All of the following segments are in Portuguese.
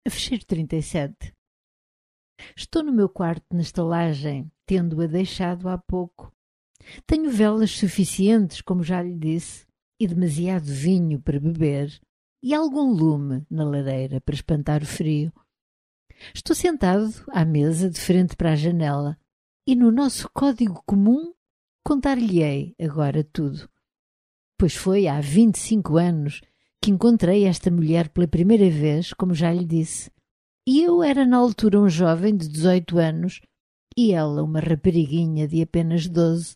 Fecheiro 37. Estou no meu quarto na estalagem, tendo-a deixado há pouco. Tenho velas suficientes, como já lhe disse, e demasiado vinho para beber, e algum lume na lareira para espantar o frio. Estou sentado à mesa de frente para a janela, e no nosso código comum contar-lhe-ei agora tudo. Pois foi há 25 anos que encontrei esta mulher pela primeira vez, como já lhe disse. E eu era na altura um jovem de 18 anos e ela uma rapariguinha de apenas 12.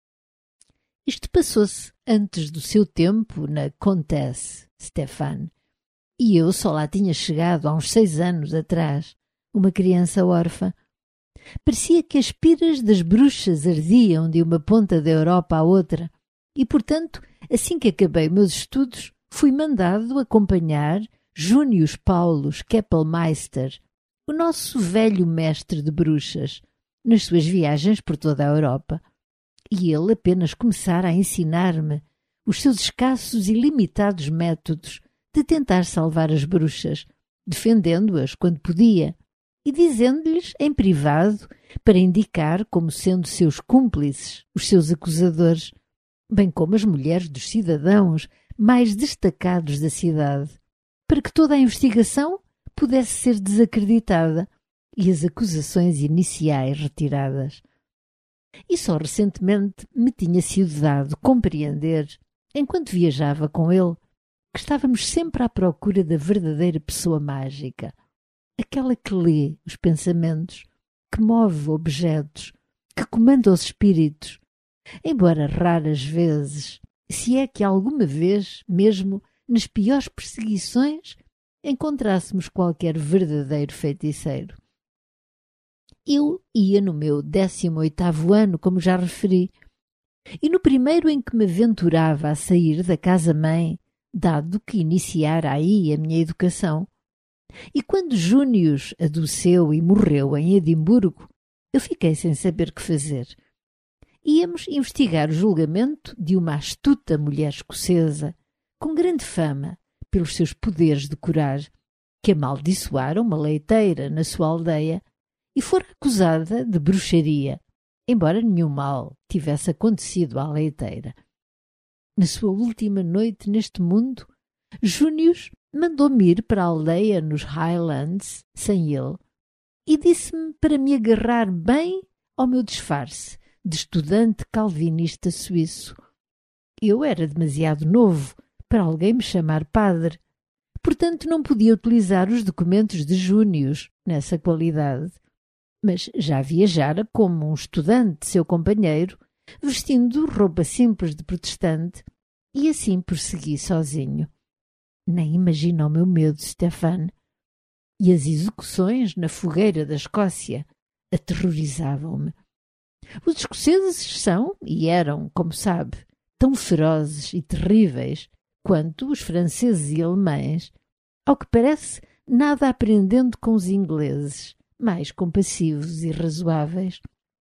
Isto passou-se antes do seu tempo na Comtesse Stéphane, e eu só lá tinha chegado há uns 6 anos atrás, uma criança órfã. Parecia que as piras das bruxas ardiam de uma ponta da Europa à outra, e, portanto, assim que acabei meus estudos, fui mandado acompanhar Június Paulus Keppelmeister, o nosso velho mestre de bruxas, nas suas viagens por toda a Europa. E ele apenas começara a ensinar-me os seus escassos e limitados métodos de tentar salvar as bruxas, defendendo-as quando podia, e dizendo-lhes em privado para indicar como sendo seus cúmplices os seus acusadores, bem como as mulheres dos cidadãos mais destacados da cidade, para que toda a investigação pudesse ser desacreditada e as acusações iniciais retiradas. E só recentemente me tinha sido dado compreender, enquanto viajava com ele, que estávamos sempre à procura da verdadeira pessoa mágica, aquela que lê os pensamentos, que move objetos, que comanda os espíritos, embora raras vezes, se é que alguma vez, mesmo nas piores perseguições, encontrássemos qualquer verdadeiro feiticeiro. Eu ia no meu 18º ano, como já referi, e no primeiro em que me aventurava a sair da casa-mãe, dado que iniciara aí a minha educação. E quando Június adoeceu e morreu em Edimburgo, eu fiquei sem saber que fazer. Íamos investigar o julgamento de uma astuta mulher escocesa, com grande fama pelos seus poderes de curar, que amaldiçoara uma leiteira na sua aldeia e fora acusada de bruxaria, embora nenhum mal tivesse acontecido à leiteira. Na sua última noite neste mundo, Június mandou-me ir para a aldeia nos Highlands, sem ele, e disse-me para me agarrar bem ao meu disfarce de estudante calvinista suíço. Eu era demasiado novo para alguém me chamar padre, portanto não podia utilizar os documentos de Június nessa qualidade, mas já viajara como um estudante, seu companheiro, vestindo roupa simples de protestante, e assim prossegui sozinho. Nem imagina o meu medo, Stéphane. E as execuções na fogueira da Escócia aterrorizavam-me. Os escoceses são, e eram, como sabe, tão ferozes e terríveis quanto os franceses e alemães, ao que parece nada aprendendo com os ingleses, mais compassivos e razoáveis.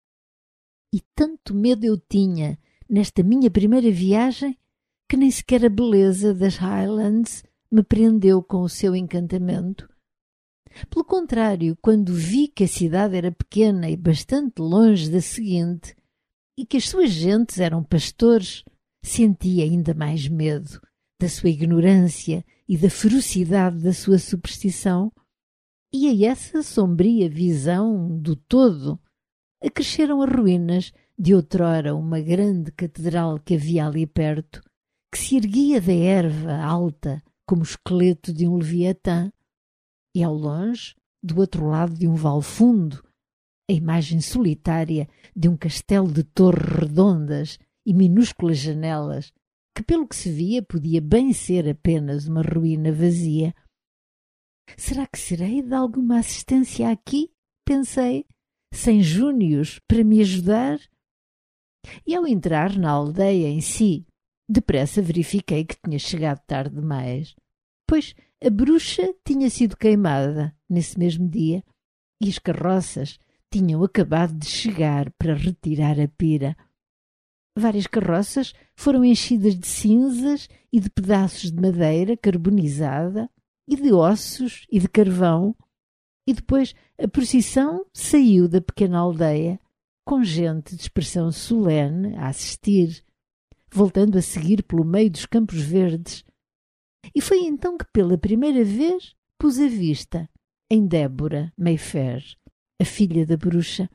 E tanto medo eu tinha nesta minha primeira viagem que nem sequer a beleza das Highlands me prendeu com o seu encantamento. Pelo contrário, quando vi que a cidade era pequena e bastante longe da seguinte, e que as suas gentes eram pastores, senti ainda mais medo da sua ignorância e da ferocidade da sua superstição, e a essa sombria visão do todo acresceram as ruínas de outrora uma grande catedral que havia ali perto, que se erguia da erva alta como o esqueleto de um leviatã, e ao longe, do outro lado de um vale fundo, a imagem solitária de um castelo de torres redondas e minúsculas janelas, que pelo que se via podia bem ser apenas uma ruína vazia. Será que serei de alguma assistência aqui? Pensei, sem Június para me ajudar? E ao entrar na aldeia em si, depressa verifiquei que tinha chegado tarde demais, pois a bruxa tinha sido queimada nesse mesmo dia e as carroças tinham acabado de chegar para retirar a pira. Várias carroças foram enchidas de cinzas e de pedaços de madeira carbonizada e de ossos e de carvão, e depois a procissão saiu da pequena aldeia, com gente de expressão solene a assistir, voltando a seguir pelo meio dos campos verdes. E foi então que pela primeira vez pus a vista em Débora Mayfair, a filha da bruxa.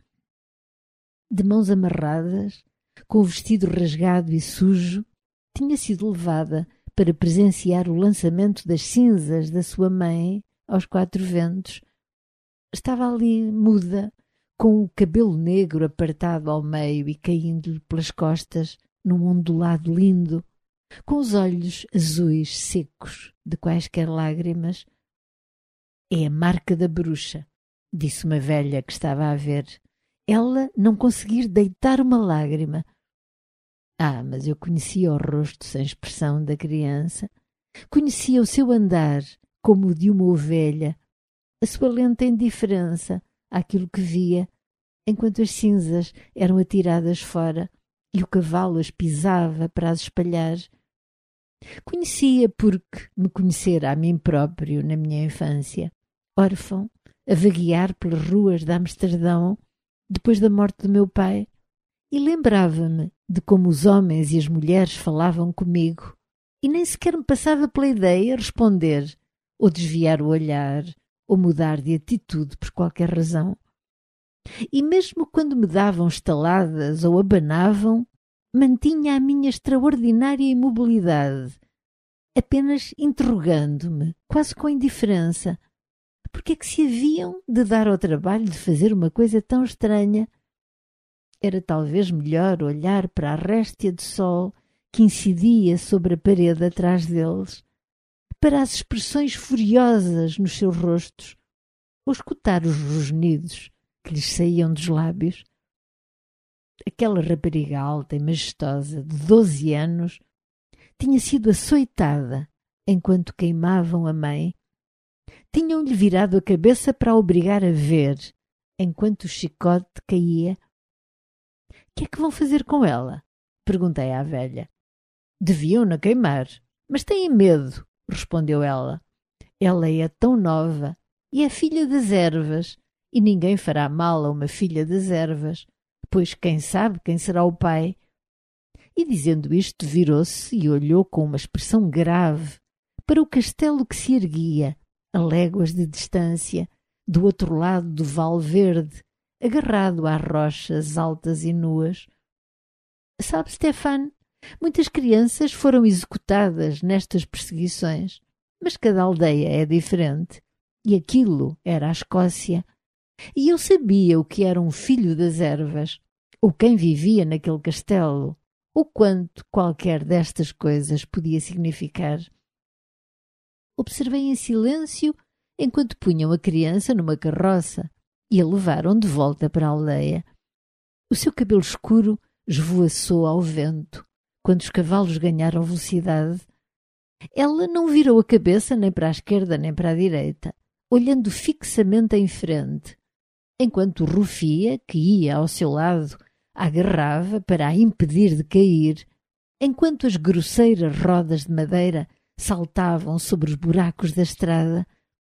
De mãos amarradas, com o vestido rasgado e sujo, tinha sido levada para presenciar o lançamento das cinzas da sua mãe aos quatro ventos. Estava ali muda, com o cabelo negro apartado ao meio e caindo-lhe pelas costas num ondulado lindo, com os olhos azuis secos de quaisquer lágrimas. É a marca da bruxa, disse uma velha que estava a ver. Ela não conseguir deitar uma lágrima. Ah, mas eu conhecia o rosto sem expressão da criança. Conhecia o seu andar como o de uma ovelha, a sua lenta indiferença àquilo que via, enquanto as cinzas eram atiradas fora e o cavalo as pisava para as espalhar. Conhecia porque me conhecera a mim próprio na minha infância, órfão, a vaguear pelas ruas de Amsterdão, depois da morte do meu pai, e lembrava-me de como os homens e as mulheres falavam comigo, e nem sequer me passava pela ideia responder, ou desviar o olhar, ou mudar de atitude por qualquer razão. E mesmo quando me davam estaladas ou abanavam, mantinha a minha extraordinária imobilidade, apenas interrogando-me, quase com indiferença, porque é que se haviam de dar ao trabalho de fazer uma coisa tão estranha. Era talvez melhor olhar para a réstia de sol que incidia sobre a parede atrás deles, para as expressões furiosas nos seus rostos, ou escutar os rosnidos que lhes saíam dos lábios. Aquela rapariga alta e majestosa de 12 anos tinha sido açoitada enquanto queimavam a mãe. Tinham-lhe virado a cabeça para a obrigar a ver, enquanto o chicote caía. — Que é que vão fazer com ela? Perguntei à velha. — Deviam-na queimar, mas têm medo, respondeu ela. Ela é tão nova e é filha das ervas, e ninguém fará mal a uma filha das ervas, pois quem sabe quem será o pai. E dizendo isto virou-se e olhou com uma expressão grave para o castelo que se erguia a léguas de distância, do outro lado do vale verde, agarrado às rochas altas e nuas. Sabe, Stefan, muitas crianças foram executadas nestas perseguições, mas cada aldeia é diferente, e aquilo era a Escócia. E eu sabia o que era um filho das ervas, ou quem vivia naquele castelo, ou quanto qualquer destas coisas podia significar. Observei em silêncio enquanto punham a criança numa carroça e a levaram de volta para a aldeia. O seu cabelo escuro esvoaçou ao vento quando os cavalos ganharam velocidade. Ela não virou a cabeça nem para a esquerda nem para a direita, olhando fixamente em frente, enquanto Rufia, que ia ao seu lado, a agarrava para a impedir de cair, enquanto as grosseiras rodas de madeira saltavam sobre os buracos da estrada.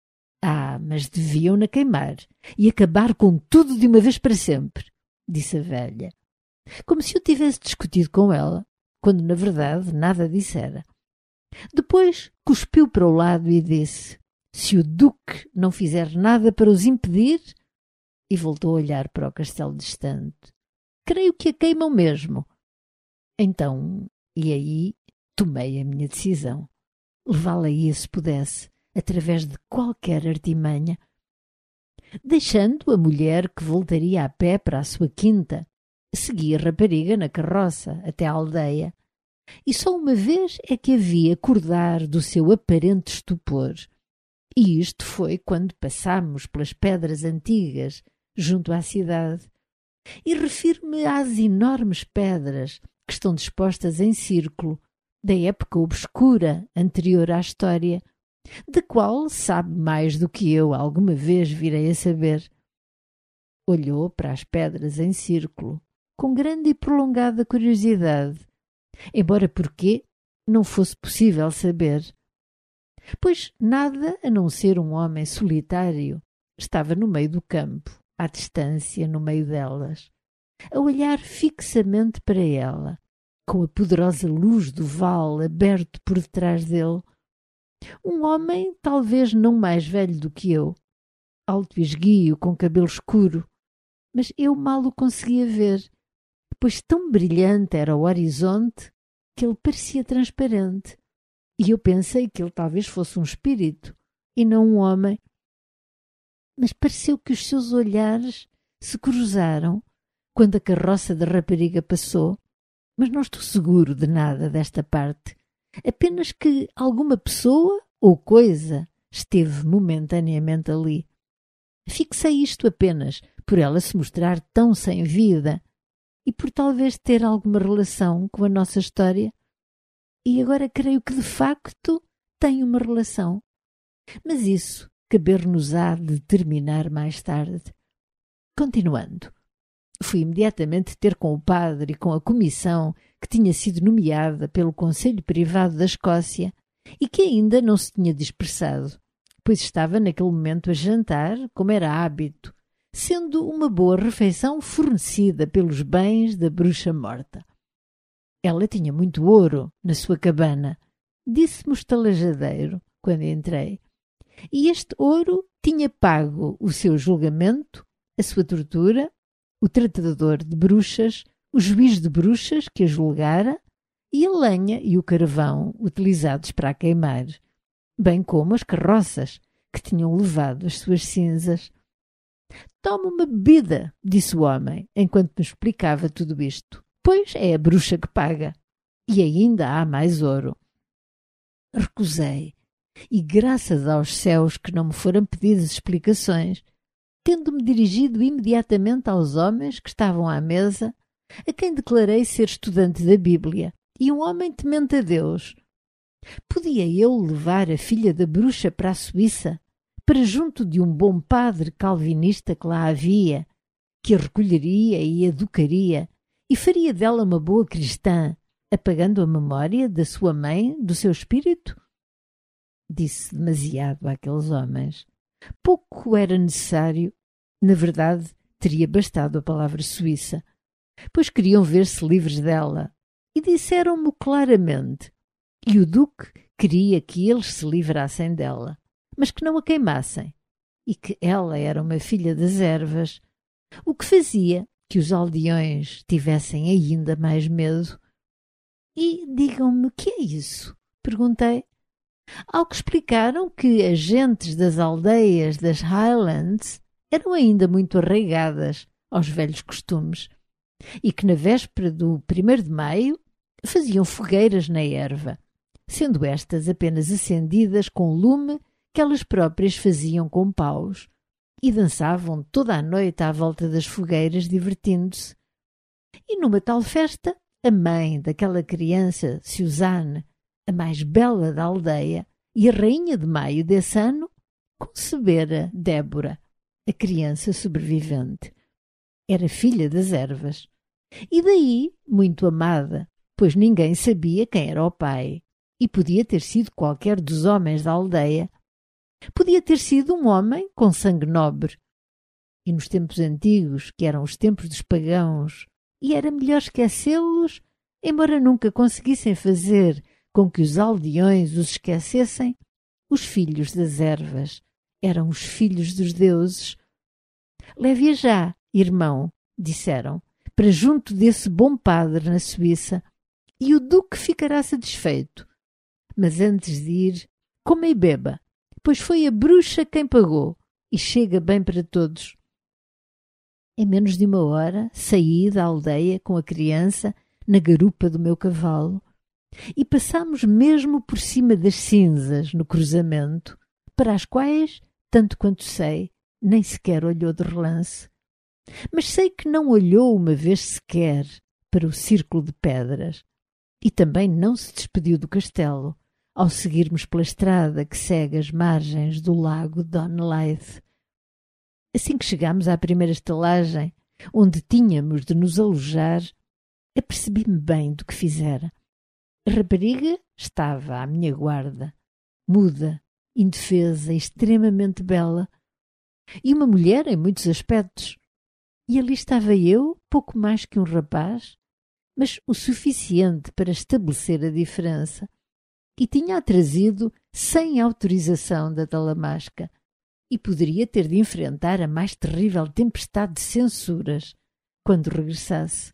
Ah, mas deviam-na queimar e acabar com tudo de uma vez para sempre, disse a velha, como se eu tivesse discutido com ela, quando na verdade nada dissera. Depois cuspiu para o lado e disse: se o duque não fizer nada para os impedir, e voltou a olhar para o castelo distante. Creio que a queimam mesmo. Então, e aí, tomei a minha decisão. Levá-la-ia, se pudesse, através de qualquer artimanha. Deixando a mulher que voltaria a pé para a sua quinta, segui a rapariga na carroça até à aldeia, e só uma vez é que a vi acordar do seu aparente estupor. E isto foi quando passámos pelas pedras antigas junto à cidade. E refiro-me às enormes pedras que estão dispostas em círculo, da época obscura anterior à história, da qual sabe mais do que eu alguma vez virei a saber. Olhou para as pedras em círculo, com grande e prolongada curiosidade, embora porque não fosse possível saber. pois nada a não ser um homem solitário estava no meio do campo, à distância, no meio delas, a olhar fixamente para ela, com a poderosa luz do vale aberto por detrás dele. Um homem talvez não mais velho do que eu, alto e esguio, com cabelo escuro, mas eu mal o conseguia ver, pois tão brilhante era o horizonte que ele parecia transparente, e eu pensei que ele talvez fosse um espírito e não um homem. Mas pareceu que os seus olhares se cruzaram quando a carroça da rapariga passou, mas não estou seguro de nada desta parte, apenas que alguma pessoa ou coisa esteve momentaneamente ali. Fixei isto apenas por ela se mostrar tão sem vida e por talvez ter alguma relação com a nossa história. E agora creio que de facto tem uma relação. Mas isso caber-nos-á de determinar mais tarde. Continuando, fui imediatamente ter com o padre e com a comissão que tinha sido nomeada pelo Conselho Privado da Escócia e que ainda não se tinha dispersado, pois estava naquele momento a jantar, como era hábito, sendo uma boa refeição fornecida pelos bens da bruxa morta. Ela tinha muito ouro na sua cabana, disse-me o estalajadeiro quando entrei, e este ouro tinha pago o seu julgamento, a sua tortura, o tratador de bruxas, o juiz de bruxas que a julgara e a lenha e o carvão utilizados para a queimar, bem como as carroças que tinham levado as suas cinzas. «Toma uma bebida», disse o homem, enquanto me explicava tudo isto, «pois é a bruxa que paga. E ainda há mais ouro». Recusei, e graças aos céus que não me foram pedidas explicações, tendo-me dirigido imediatamente aos homens que estavam à mesa, a quem declarei ser estudante da Bíblia e um homem temente a Deus. Podia eu levar a filha da bruxa para a Suíça, para junto de um bom padre calvinista que lá havia, que a recolheria e educaria e faria dela uma boa cristã, apagando a memória da sua mãe, do seu espírito? Disse demasiado àqueles homens. Pouco era necessário. Na verdade, teria bastado a palavra Suíça, pois queriam ver-se livres dela, e disseram-mo claramente. E o duque queria que eles se livrassem dela, mas que não a queimassem, e que ela era uma filha das ervas, o que fazia que os aldeões tivessem ainda mais medo. E digam-me, que é isso? Perguntei. Ao que explicaram que as gentes das aldeias das Highlands eram ainda muito arraigadas aos velhos costumes e que na véspera do 1º de maio faziam fogueiras na erva, sendo estas apenas acendidas com lume que elas próprias faziam com paus, e dançavam toda a noite à volta das fogueiras divertindo-se. E numa tal festa, a mãe daquela criança, Suzanne, a mais bela da aldeia e a rainha de maio desse ano, concebera Débora, a criança sobrevivente. Era filha das ervas. E daí muito amada, pois ninguém sabia quem era o pai. E podia ter sido qualquer dos homens da aldeia. Podia ter sido um homem com sangue nobre. E nos tempos antigos, que eram os tempos dos pagãos, e era melhor esquecê-los, embora nunca conseguissem fazer com que os aldeões os esquecessem, os filhos das ervas eram os filhos dos deuses. Leve-a já, irmão, disseram, para junto desse bom padre na Suíça, e o duque ficará satisfeito. Mas antes de ir, coma e beba, pois foi a bruxa quem pagou, e chega bem para todos. Em menos de 1 hora, saí da aldeia com a criança na garupa do meu cavalo, e passámos mesmo por cima das cinzas no cruzamento, para as quais, tanto quanto sei, nem sequer olhou de relance. Mas sei que não olhou uma vez sequer para o círculo de pedras, e também não se despediu do castelo, ao seguirmos pela estrada que segue as margens do lago Donleith. Assim que chegámos à primeira estalagem, onde tínhamos de nos alojar, apercebi-me bem do que fizera. A rapariga estava à minha guarda, muda, indefesa, extremamente bela, e uma mulher em muitos aspectos. E ali estava eu, pouco mais que um rapaz, mas o suficiente para estabelecer a diferença. E tinha-a trazido sem autorização da Talamasca, e poderia ter de enfrentar a mais terrível tempestade de censuras quando regressasse.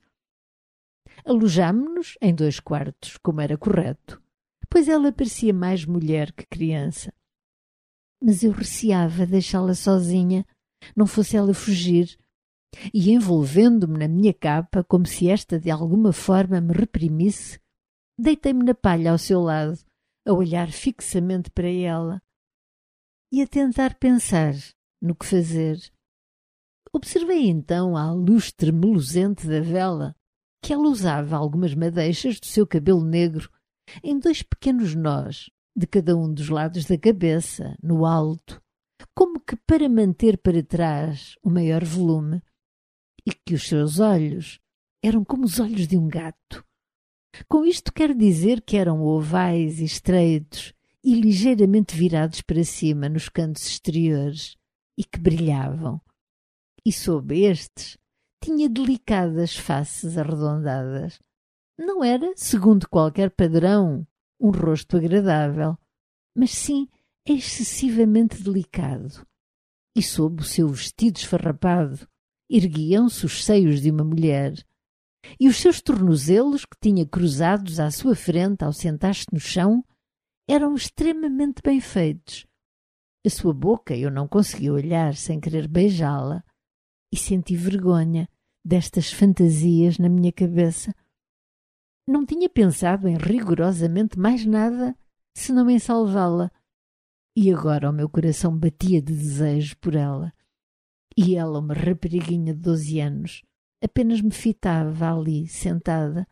Alojámo-nos em 2 quartos, como era correto, pois ela parecia mais mulher que criança. Mas eu receava deixá-la sozinha, não fosse ela fugir, e envolvendo-me na minha capa, como se esta de alguma forma me reprimisse, deitei-me na palha ao seu lado, a olhar fixamente para ela e a tentar pensar no que fazer. Observei então à luz tremeluzente da vela que ela usava algumas madeixas do seu cabelo negro em 2 pequenos nós, de cada um dos lados da cabeça, no alto, como que para manter para trás o maior volume, e que os seus olhos eram como os olhos de um gato. Com isto quero dizer que eram ovais e estreitos e ligeiramente virados para cima nos cantos exteriores e que brilhavam. E sob estes tinha delicadas faces arredondadas. Não era, segundo qualquer padrão, um rosto agradável, mas sim excessivamente delicado. E sob o seu vestido esfarrapado erguiam-se os seios de uma mulher, e os seus tornozelos, que tinha cruzados à sua frente ao sentar-se no chão, eram extremamente bem feitos. A sua boca eu não conseguia olhar sem querer beijá-la, e senti vergonha destas fantasias na minha cabeça. Não tinha pensado em rigorosamente mais nada, senão em salvá-la, e agora o meu coração batia de desejo por ela. E ela, uma rapariguinha de 12 anos, apenas me fitava ali, sentada.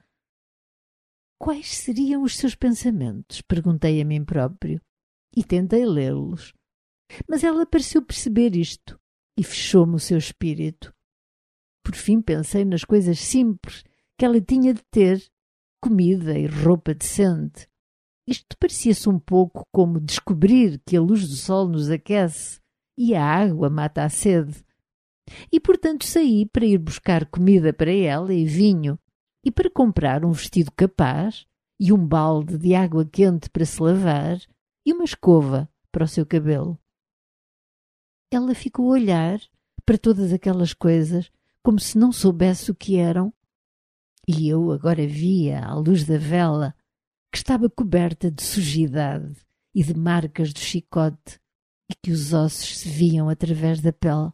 Quais seriam os seus pensamentos? Perguntei a mim próprio, e tentei lê-los. Mas ela pareceu perceber isto, e fechou-me o seu espírito. Por fim pensei nas coisas simples que ela tinha de ter, comida e roupa decente. Isto parecia-se um pouco como descobrir que a luz do sol nos aquece e a água mata a sede. E, portanto, saí para ir buscar comida para ela e vinho, e para comprar um vestido capaz e um balde de água quente para se lavar e uma escova para o seu cabelo. Ela ficou a olhar para todas aquelas coisas como se não soubesse o que eram, e eu agora via, à luz da vela, que estava coberta de sujidade e de marcas do chicote e que os ossos se viam através da pele.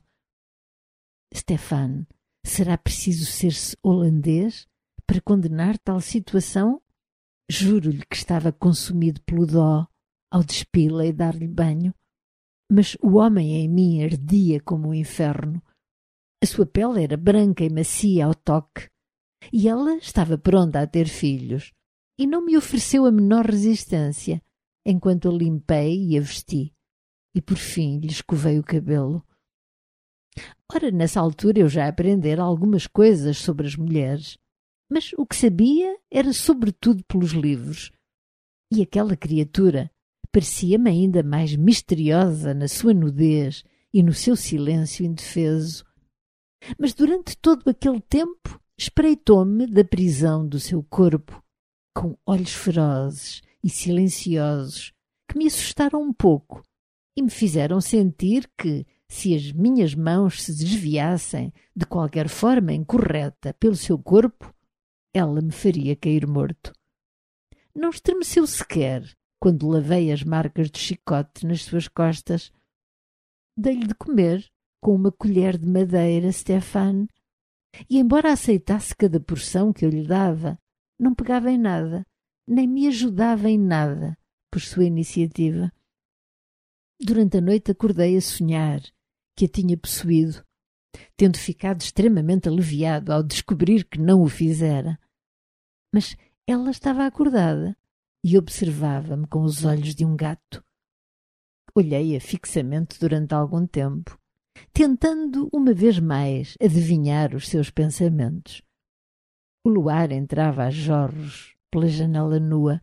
Stefan, será preciso ser-se holandês para condenar tal situação? Juro-lhe que estava consumido pelo dó ao despí-la e dar-lhe banho. Mas o homem em mim ardia como um inferno. A sua pele era branca e macia ao toque, e ela estava pronta a ter filhos, e não me ofereceu a menor resistência, enquanto a limpei e a vesti, e por fim lhe escovei o cabelo. Ora, nessa altura eu já aprendera algumas coisas sobre as mulheres, mas o que sabia era sobretudo pelos livros, e aquela criatura parecia-me ainda mais misteriosa na sua nudez e no seu silêncio indefeso. Mas durante todo aquele tempo espreitou-me da prisão do seu corpo, com olhos ferozes e silenciosos, que me assustaram um pouco e me fizeram sentir que, se as minhas mãos se desviassem de qualquer forma incorreta pelo seu corpo, ela me faria cair morto. Não estremeceu sequer quando lavei as marcas do chicote nas suas costas. Dei-lhe de comer com uma colher de madeira, Stefan, e embora aceitasse cada porção que eu lhe dava, não pegava em nada, nem me ajudava em nada por sua iniciativa. Durante a noite acordei a sonhar que a tinha possuído, tendo ficado extremamente aliviado ao descobrir que não o fizera. Mas ela estava acordada e observava-me com os olhos de um gato. Olhei-a fixamente durante algum tempo, tentando uma vez mais adivinhar os seus pensamentos. O luar entrava a jorros pela janela nua,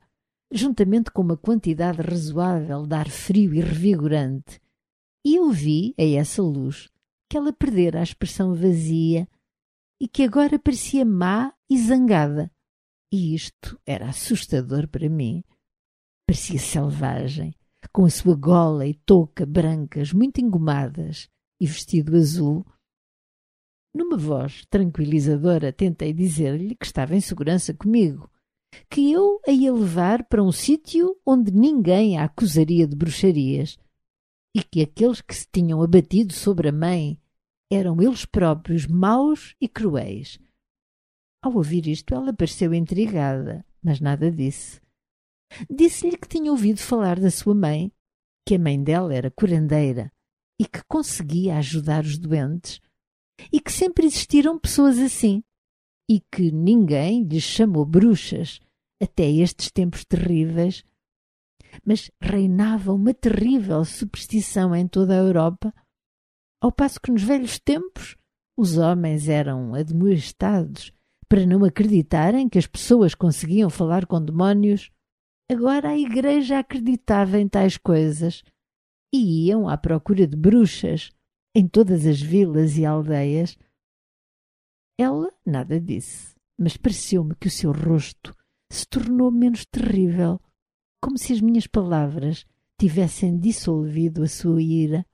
juntamente com uma quantidade razoável de ar frio e revigorante, e eu vi, a essa luz, que ela perdera a expressão vazia e que agora parecia má e zangada. E isto era assustador para mim. Parecia selvagem, com a sua gola e touca brancas muito engomadas e vestido azul. Numa voz tranquilizadora, tentei dizer-lhe que estava em segurança comigo, que eu a ia levar para um sítio onde ninguém a acusaria de bruxarias e que aqueles que se tinham abatido sobre a mãe eram eles próprios maus e cruéis. Ao ouvir isto, ela pareceu intrigada, mas nada disse. Disse-lhe que tinha ouvido falar da sua mãe, que a mãe dela era curandeira e que conseguia ajudar os doentes, e que sempre existiram pessoas assim, e que ninguém lhes chamou bruxas até estes tempos terríveis, mas reinava uma terrível superstição em toda a Europa, ao passo que nos velhos tempos os homens eram admoestados para não acreditarem que as pessoas conseguiam falar com demónios. Agora a Igreja acreditava em tais coisas e iam à procura de bruxas em todas as vilas e aldeias. Ela nada disse, mas pareceu-me que o seu rosto se tornou menos terrível, como se as minhas palavras tivessem dissolvido a sua ira,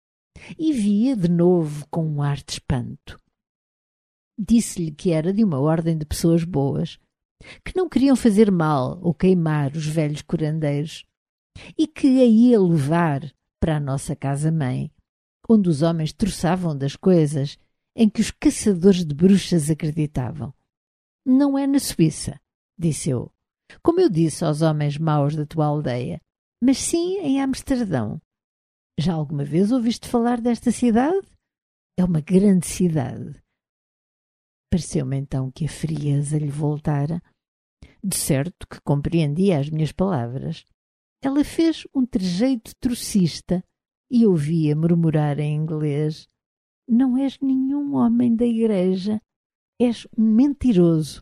e via de novo com um ar de espanto. Disse-lhe que era de uma ordem de pessoas boas, que não queriam fazer mal ou queimar os velhos curandeiros, e que a ia levar para a nossa casa-mãe, onde os homens troçavam das coisas em que os caçadores de bruxas acreditavam. Não é na Suíça, disse eu, como eu disse aos homens maus da tua aldeia, mas sim em Amsterdão. Já alguma vez ouviste falar desta cidade? É uma grande cidade. Pareceu-me então que a frieza lhe voltara. De certo que compreendia as minhas palavras. Ela fez um trejeito trocista e ouvia murmurar em inglês: não és nenhum homem da igreja, és um mentiroso.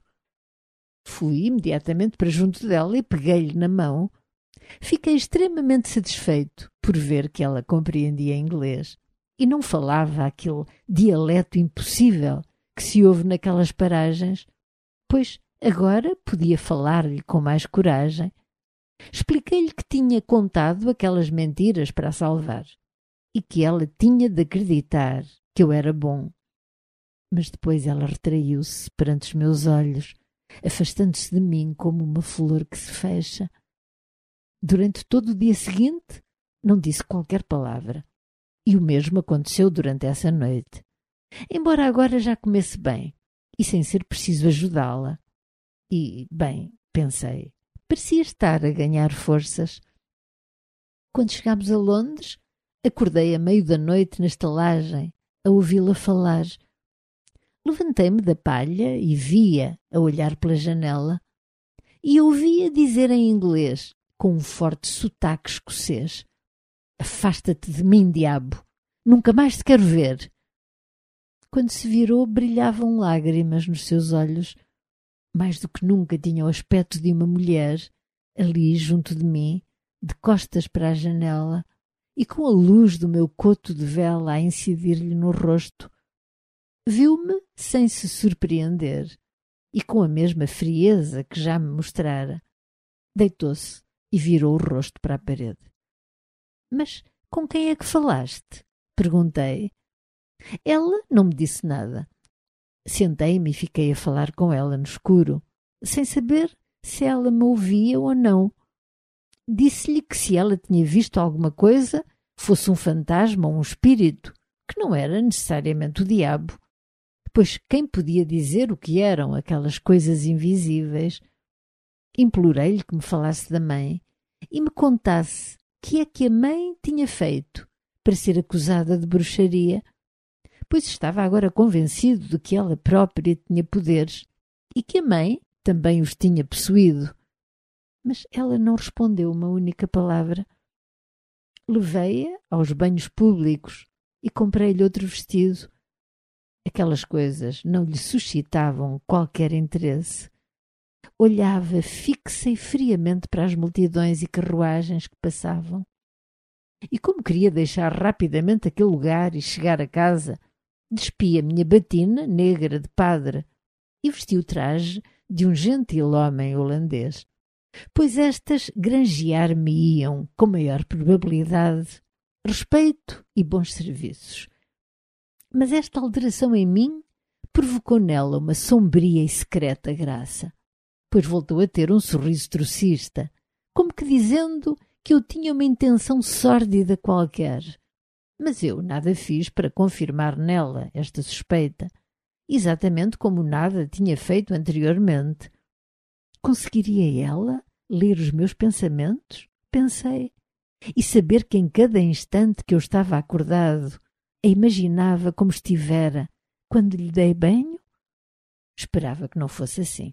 Fui imediatamente para junto dela e peguei-lhe na mão. Fiquei extremamente satisfeito por ver que ela compreendia inglês e não falava aquele dialeto impossível que se ouve naquelas paragens, pois agora podia falar-lhe com mais coragem. Expliquei-lhe que tinha contado aquelas mentiras para a salvar e que ela tinha de acreditar que eu era bom. Mas depois ela retraiu-se perante os meus olhos, afastando-se de mim como uma flor que se fecha. Durante todo o dia seguinte, não disse qualquer palavra. E o mesmo aconteceu durante essa noite. Embora agora já comesse bem, e sem ser preciso ajudá-la. E, bem, pensei, parecia estar a ganhar forças. Quando chegámos a Londres, acordei a meio da noite na estalagem, a ouvi-la falar. Levantei-me da palha e via a olhar pela janela, e ouvia dizer em inglês, com um forte sotaque escocês: afasta-te de mim, diabo! Nunca mais te quero ver! Quando se virou, brilhavam lágrimas nos seus olhos. Mais do que nunca tinha o aspecto de uma mulher, ali junto de mim, de costas para a janela, e com a luz do meu coto de vela a incidir-lhe no rosto. Viu-me sem se surpreender, e com a mesma frieza que já me mostrara. Deitou-se e virou o rosto para a parede. — Mas com quem é que falaste? Perguntei. Ela não me disse nada. Sentei-me e fiquei a falar com ela no escuro, sem saber se ela me ouvia ou não. Disse-lhe que se ela tinha visto alguma coisa, fosse um fantasma ou um espírito, que não era necessariamente o diabo, pois quem podia dizer o que eram aquelas coisas invisíveis? Implorei-lhe que me falasse da mãe e me contasse que é que a mãe tinha feito para ser acusada de bruxaria, pois estava agora convencido de que ela própria tinha poderes e que a mãe também os tinha possuído. Mas ela não respondeu uma única palavra. Levei-a aos banhos públicos e comprei-lhe outro vestido. Aquelas coisas não lhe suscitavam qualquer interesse. Olhava fixa e friamente para as multidões e carruagens que passavam. E como queria deixar rapidamente aquele lugar e chegar a casa, despi a minha batina negra de padre e vesti o traje de um gentil homem holandês, pois estas granjear-me-iam, com maior probabilidade, respeito e bons serviços. Mas esta alteração em mim provocou nela uma sombria e secreta graça, pois voltou a ter um sorriso trocista, como que dizendo que eu tinha uma intenção sórdida qualquer. Mas eu nada fiz para confirmar nela esta suspeita, exatamente como nada tinha feito anteriormente. Conseguiria ela ler os meus pensamentos? Pensei. E saber que em cada instante que eu estava acordado, a imaginava como estivera quando lhe dei banho? Esperava que não fosse assim.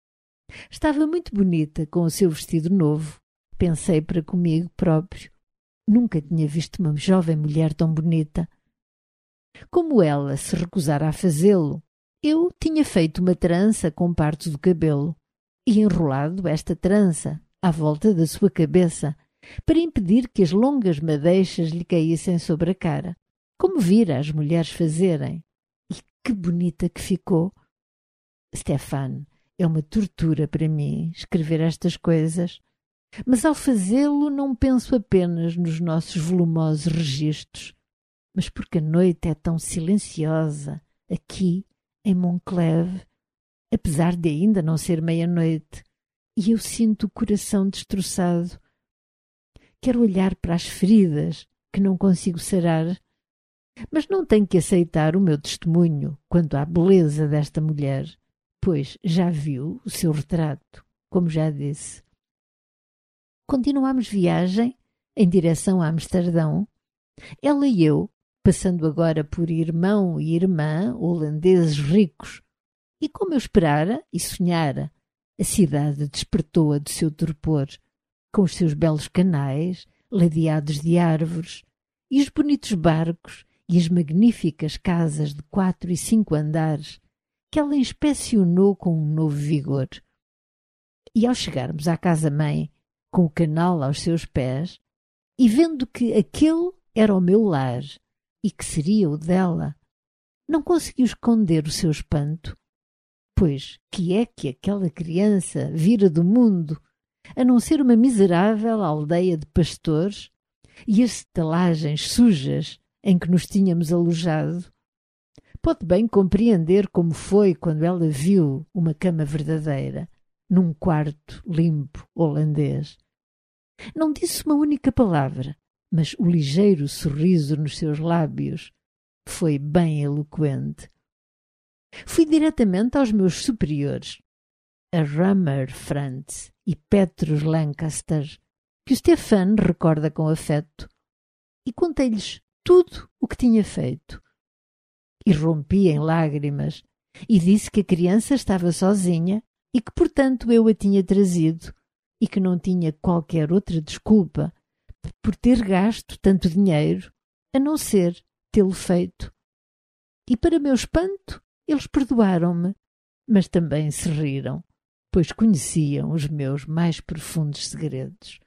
Estava muito bonita com o seu vestido novo. Pensei para comigo próprio. Nunca tinha visto uma jovem mulher tão bonita. Como ela se recusara a fazê-lo, eu tinha feito uma trança com parte do cabelo e enrolado esta trança à volta da sua cabeça para impedir que as longas madeixas lhe caíssem sobre a cara, como vira as mulheres fazerem. E que bonita que ficou! Stefan, é uma tortura para mim escrever estas coisas, mas ao fazê-lo não penso apenas nos nossos volumosos registros, mas porque a noite é tão silenciosa aqui em Moncleve, apesar de ainda não ser meia-noite, e eu sinto o coração destroçado. Quero olhar para as feridas que não consigo sarar, mas não tenho que aceitar o meu testemunho quanto à beleza desta mulher, pois já viu o seu retrato, como já disse. Continuámos viagem em direção a Amsterdão, ela e eu, passando agora por irmão e irmã holandeses ricos, e como eu esperara e sonhara, a cidade despertou-a do seu torpor, com os seus belos canais, ladeados de árvores, e os bonitos barcos e as magníficas casas de 4 e 5 andares, que ela inspecionou com um novo vigor. E ao chegarmos à casa-mãe, com o canal aos seus pés, e vendo que aquele era o meu lar e que seria o dela, não conseguiu esconder o seu espanto, pois que é que aquela criança vira do mundo, a não ser uma miserável aldeia de pastores e as estalagens sujas em que nos tínhamos alojado? Pode bem compreender como foi quando ela viu uma cama verdadeira, num quarto limpo holandês. Não disse uma única palavra, mas o ligeiro sorriso nos seus lábios foi bem eloquente. Fui diretamente aos meus superiores, a Rummer Frantz e Petrus Lancaster, que o Stefan recorda com afeto, e contei-lhes tudo o que tinha feito. E rompi em lágrimas e disse que a criança estava sozinha e que, portanto, eu a tinha trazido e que não tinha qualquer outra desculpa por ter gasto tanto dinheiro, a não ser tê-lo feito. E, para meu espanto, eles perdoaram-me, mas também se riram, pois conheciam os meus mais profundos segredos.